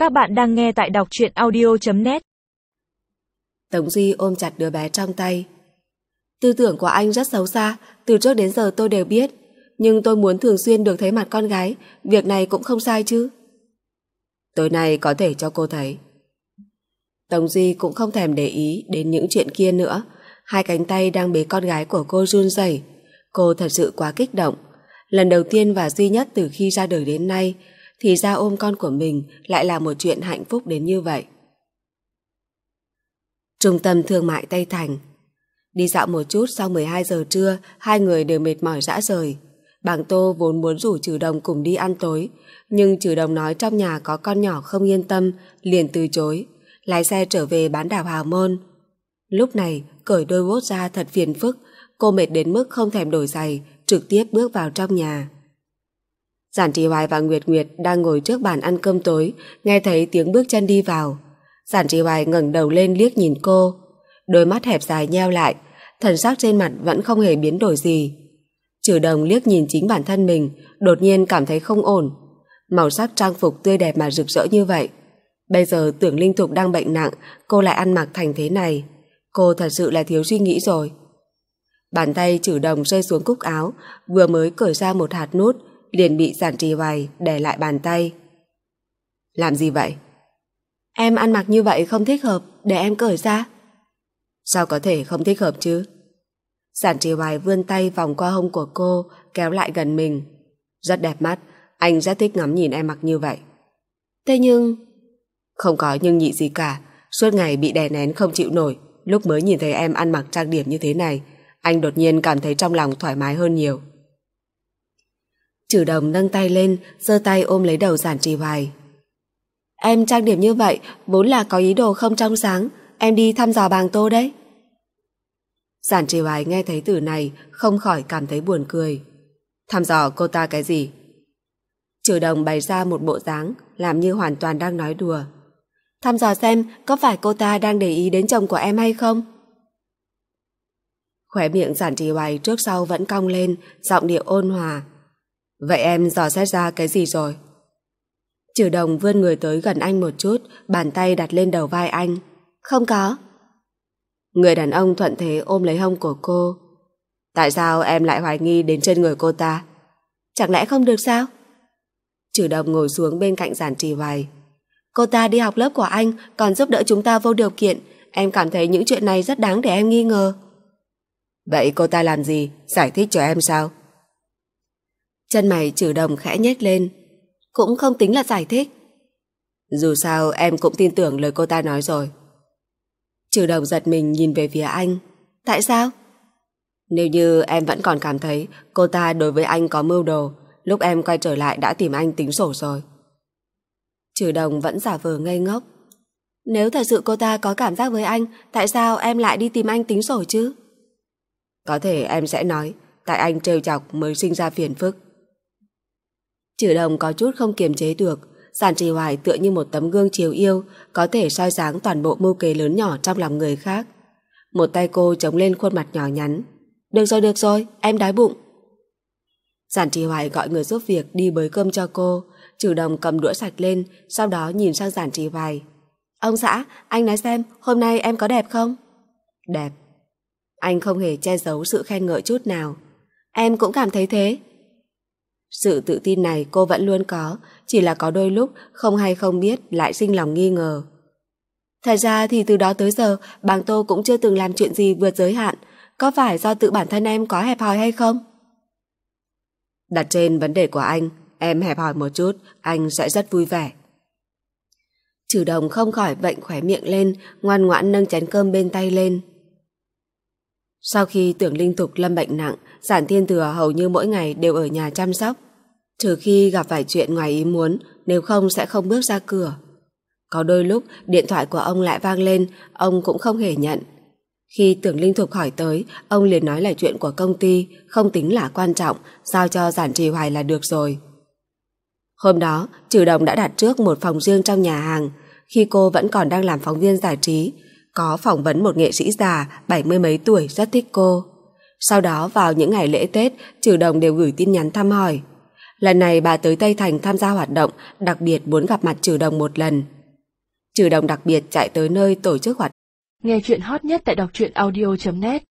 Các bạn đang nghe tại đọc truyện audio.net. Tống Duy ôm chặt đứa bé trong tay. Tư tưởng của anh rất xấu xa, từ trước đến giờ tôi đều biết, nhưng tôi muốn thường xuyên được thấy mặt con gái, việc này cũng không sai chứ. Tối nay có thể cho cô thấy. Tống Duy cũng không thèm để ý đến những chuyện kia nữa, hai cánh tay đang bế con gái của cô run rẩy. Cô thật sự quá kích động. Lần đầu tiên và duy nhất từ khi ra đời đến nay, thì ra ôm con của mình lại là một chuyện hạnh phúc đến như vậy. Trung tâm thương mại Tây Thành. Đi dạo một chút sau 12 giờ trưa, hai người đều mệt mỏi rã rời. Bàng Tô vốn muốn rủ Trừ Đồng cùng đi ăn tối, nhưng Trừ Đồng nói trong nhà có con nhỏ không yên tâm, liền từ chối, lái xe trở về bán đảo Hào Môn. Lúc này, cởi đôi bốt ra thật phiền phức, cô mệt đến mức không thèm đổi giày, trực tiếp bước vào trong nhà. Giản Trì Hoài và Nguyệt Nguyệt đang ngồi trước bàn ăn cơm tối, nghe thấy tiếng bước chân đi vào. Giản Trì Hoài ngẩng đầu lên liếc nhìn cô, đôi mắt hẹp dài nheo lại, thần sắc trên mặt vẫn không hề biến đổi gì. Trừ Đồng liếc nhìn chính bản thân mình, đột nhiên cảm thấy không ổn. Màu sắc trang phục tươi đẹp mà rực rỡ như vậy, bây giờ Tưởng Linh Thục đang bệnh nặng, cô lại ăn mặc thành thế này, cô thật sự là thiếu suy nghĩ rồi. Bàn tay Trừ Đồng rơi xuống cúc áo, vừa mới cởi ra một hạt nút, liền bị Giản Trì Hoài đè lại bàn tay. Làm gì vậy? Em ăn mặc như vậy không thích hợp, để em cởi ra. Sao có thể không thích hợp chứ? Giản Trì Hoài vươn tay vòng qua hông của cô, kéo lại gần mình. Rất đẹp mắt, anh rất thích ngắm nhìn em mặc như vậy. Thế nhưng... Không có nhưng nhị gì cả, suốt ngày bị đè nén không chịu nổi, lúc mới nhìn thấy em ăn mặc trang điểm như thế này, anh đột nhiên cảm thấy trong lòng thoải mái hơn nhiều. Trừ Đồng nâng tay lên, giơ tay ôm lấy đầu Giản Trì Hoài. Em trang điểm như vậy vốn là có ý đồ không trong sáng, em đi thăm dò Bàng Tô đấy. Giản Trì Hoài nghe thấy từ này không khỏi cảm thấy buồn cười. Thăm dò cô ta cái gì? Trừ Đồng bày ra một bộ dáng làm như hoàn toàn đang nói đùa. Thăm dò xem có phải cô ta đang để ý đến chồng của em hay không? Khóe miệng Giản Trì Hoài trước sau vẫn cong lên, giọng điệu ôn hòa. Vậy em dò xét ra cái gì rồi? Trừ Đồng vươn người tới gần anh một chút, bàn tay đặt lên đầu vai anh. Không có. Người đàn ông thuận thế ôm lấy hông của cô. Tại sao em lại hoài nghi đến trên người cô ta? Chẳng lẽ không được sao? Trừ Đồng ngồi xuống bên cạnh Giản Trì Hoài. Cô ta đi học lớp của anh, còn giúp đỡ chúng ta vô điều kiện. Em cảm thấy những chuyện này rất đáng để em nghi ngờ. Vậy cô ta làm gì? Giải thích cho em sao? Chân mày Trừ Đồng khẽ nhếch lên. Cũng không tính là giải thích. Dù sao em cũng tin tưởng lời cô ta nói rồi. Trừ Đồng giật mình nhìn về phía anh. Tại sao? Nếu như em vẫn còn cảm thấy cô ta đối với anh có mưu đồ, lúc em quay trở lại đã tìm anh tính sổ rồi. Trừ Đồng vẫn giả vờ ngây ngốc. Nếu thật sự cô ta có cảm giác với anh, tại sao em lại đi tìm anh tính sổ chứ? Có thể em sẽ nói tại anh trêu chọc mới sinh ra phiền phức. Trừ Đồng có chút không kiềm chế được. Giản Trì Hoài tựa như một tấm gương chiếu yêu, có thể soi sáng toàn bộ mưu kế lớn nhỏ trong lòng người khác. Một tay cô chống lên khuôn mặt nhỏ nhắn. Được rồi, em đói bụng. Giản Trì Hoài gọi người giúp việc đi bới cơm cho cô. Trừ Đồng cầm đũa sạch lên, sau đó nhìn sang Giản Trì Hoài. Ông xã, anh nói xem hôm nay em có đẹp không? Đẹp. Anh không hề che giấu sự khen ngợi chút nào. Em cũng cảm thấy thế. Sự tự tin này cô vẫn luôn có, chỉ là có đôi lúc không hay không biết lại sinh lòng nghi ngờ. Thật ra thì từ đó tới giờ Bàng Tô cũng chưa từng làm chuyện gì vượt giới hạn. Có phải do tự bản thân em có hẹp hòi hay không? Đặt trên vấn đề của anh, em hẹp hòi một chút, anh sẽ rất vui vẻ. Trừ Đồng không khỏi vệnh khóe miệng lên, ngoan ngoãn nâng chén cơm bên tay lên. Sau khi Tưởng Linh Thục lâm bệnh nặng, Giản Thiên Thừa hầu như mỗi ngày đều ở nhà chăm sóc. Trừ khi gặp phải chuyện ngoài ý muốn, nếu không sẽ không bước ra cửa. Có đôi lúc điện thoại của ông lại vang lên, ông cũng không hề nhận. Khi Tưởng Linh Thục hỏi tới, ông liền nói là chuyện của công ty, không tính là quan trọng, giao cho Giản Trì Hoài là được rồi. Hôm đó, Trừ Đồng đã đặt trước một phòng riêng trong nhà hàng. Khi cô vẫn còn đang làm phóng viên giải trí, có phỏng vấn một nghệ sĩ già 70 mấy tuổi rất thích cô. Sau đó vào những ngày lễ Tết, Trừ Đồng đều gửi tin nhắn thăm hỏi. Lần này bà tới Tây Thành tham gia hoạt động, đặc biệt muốn gặp mặt Trừ Đồng một lần. Trừ Đồng đặc biệt chạy tới nơi tổ chức hoạt động. Nghe chuyện hot nhất tại đọc truyện audio.net